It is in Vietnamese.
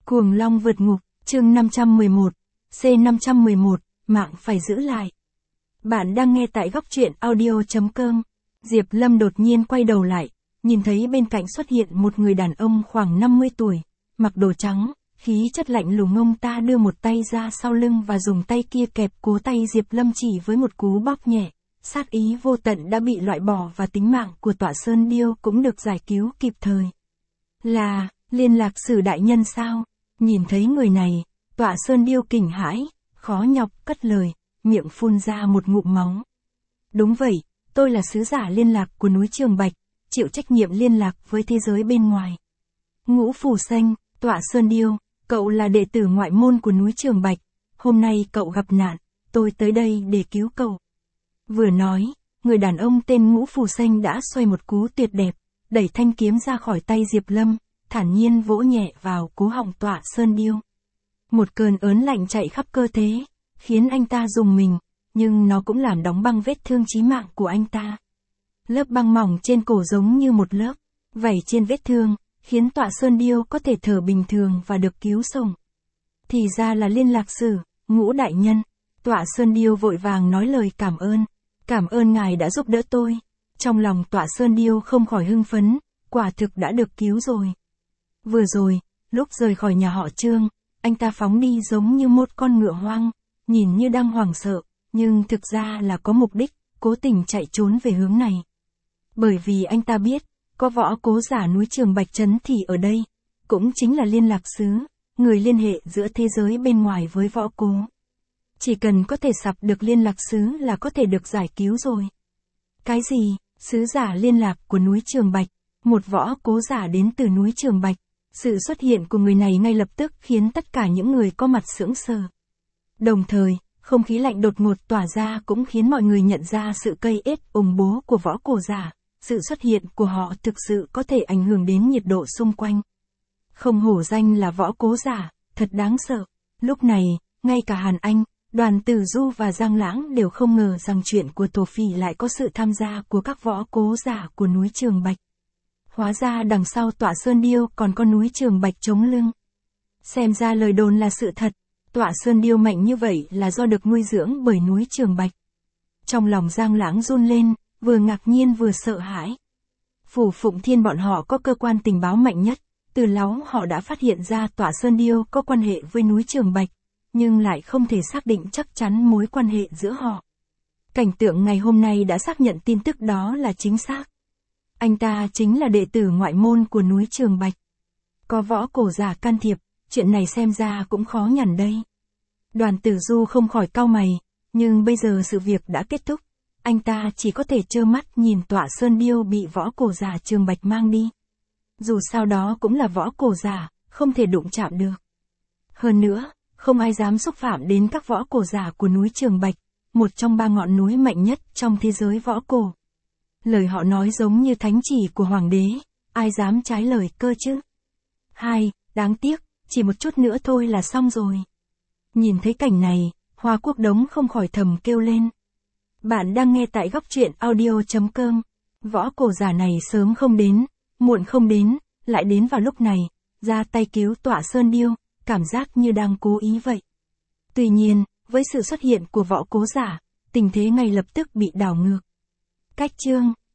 Cuồng Long vượt ngục, chương 511, C511, mạng phải giữ lại. Bạn đang nghe tại góc truyện audio.com. Diệp Lâm đột nhiên quay đầu lại, nhìn thấy bên cạnh xuất hiện một người đàn ông khoảng 50 tuổi, mặc đồ trắng, khí chất lạnh lùng. Ông ta đưa một tay ra sau lưng và dùng tay kia kẹp cố tay Diệp Lâm, chỉ với một cú bóp nhẹ. Sát ý vô tận đã bị loại bỏ và tính mạng của Tọa Sơn Điêu cũng được giải cứu kịp thời. Là, Liên Lạc Sử đại nhân sao? Nhìn thấy người này, Tọa Sơn Điêu kinh hãi, khó nhọc cất lời, miệng phun ra một ngụm máu. Đúng vậy, tôi là sứ giả liên lạc của núi Trường Bạch, chịu trách nhiệm liên lạc với thế giới bên ngoài. Ngũ Phù Xanh, Tọa Sơn Điêu, cậu là đệ tử ngoại môn của núi Trường Bạch, hôm nay cậu gặp nạn, tôi tới đây để cứu cậu. Vừa nói, người đàn ông tên Ngũ Phù Xanh đã xoay một cú tuyệt đẹp, đẩy thanh kiếm ra khỏi tay Diệp Lâm, thản nhiên vỗ nhẹ vào cú họng Tọa Sơn Điêu. Một cơn ớn lạnh chạy khắp cơ thể, khiến anh ta rùng mình, nhưng nó cũng làm đóng băng vết thương chí mạng của anh ta. Lớp băng mỏng trên cổ giống như một lớp vảy trên vết thương, khiến Tọa Sơn Điêu có thể thở bình thường và được cứu sống. Thì ra là Liên Lạc Sử, Ngũ đại nhân. Tọa Sơn Điêu vội vàng nói lời cảm ơn ngài đã giúp đỡ tôi. Trong lòng Tọa Sơn Điêu không khỏi hưng phấn, quả thực đã được cứu rồi. Vừa rồi, lúc rời khỏi nhà họ Trương, anh ta phóng đi giống như một con ngựa hoang, nhìn như đang hoảng sợ, nhưng thực ra là có mục đích, cố tình chạy trốn về hướng này. Bởi vì anh ta biết, có võ cố giả núi Trường Bạch trấn thì ở đây, cũng chính là Liên Lạc Sứ, người liên hệ giữa thế giới bên ngoài với võ cố. Chỉ cần có thể sập được Liên Lạc Sứ là có thể được giải cứu rồi. Cái gì? Sứ giả liên lạc của núi Trường Bạch, một võ cố giả đến từ núi Trường Bạch. Sự xuất hiện của người này ngay lập tức khiến tất cả những người có mặt sững sờ. Đồng thời, không khí lạnh đột ngột tỏa ra cũng khiến mọi người nhận ra sự cây ết ủng bố của võ cổ giả. Sự xuất hiện của họ thực sự có thể ảnh hưởng đến nhiệt độ xung quanh. Không hổ danh là võ cố giả, thật đáng sợ. Lúc này, ngay cả Hàn Anh, Đoàn Tử Du và Giang Lãng đều không ngờ rằng chuyện của Thổ Phỉ lại có sự tham gia của các võ cố giả của núi Trường Bạch. Hóa ra đằng sau Tọa Sơn Điêu còn có núi Trường Bạch chống lưng. Xem ra lời đồn là sự thật, Tọa Sơn Điêu mạnh như vậy là do được nuôi dưỡng bởi núi Trường Bạch. Trong lòng Giang Lãng run lên, vừa ngạc nhiên vừa sợ hãi. Phủ Phụng Thiên bọn họ có cơ quan tình báo mạnh nhất, từ lâu họ đã phát hiện ra Tọa Sơn Điêu có quan hệ với núi Trường Bạch, nhưng lại không thể xác định chắc chắn mối quan hệ giữa họ. Cảnh tượng ngày hôm nay đã xác nhận tin tức đó là chính xác. Anh ta chính là đệ tử ngoại môn của núi Trường Bạch. Có võ cổ giả can thiệp, chuyện này xem ra cũng khó nhằn đây. Đoàn Tử Du không khỏi cau mày, nhưng bây giờ sự việc đã kết thúc. Anh ta chỉ có thể trơ mắt nhìn Tọa Sơn Điêu bị võ cổ giả Trường Bạch mang đi. Dù sao đó cũng là võ cổ giả, không thể đụng chạm được. Hơn nữa, không ai dám xúc phạm đến các võ cổ giả của núi Trường Bạch, một trong 3 ngọn núi mạnh nhất trong thế giới võ cổ. Lời họ nói giống như thánh chỉ của hoàng đế, ai dám trái lời cơ chứ? Đáng tiếc, chỉ một chút nữa thôi là xong rồi. Nhìn thấy cảnh này, Hoa Quốc Đống không khỏi thầm kêu lên. Bạn đang nghe tại góc truyện audio.com. Võ cổ giả này sớm không đến, muộn không đến, lại đến vào lúc này, ra tay cứu Tọa Sơn Điêu, cảm giác như đang cố ý vậy. Tuy nhiên, với sự xuất hiện của võ cố giả, tình thế ngay lập tức bị đảo ngược. Cách chương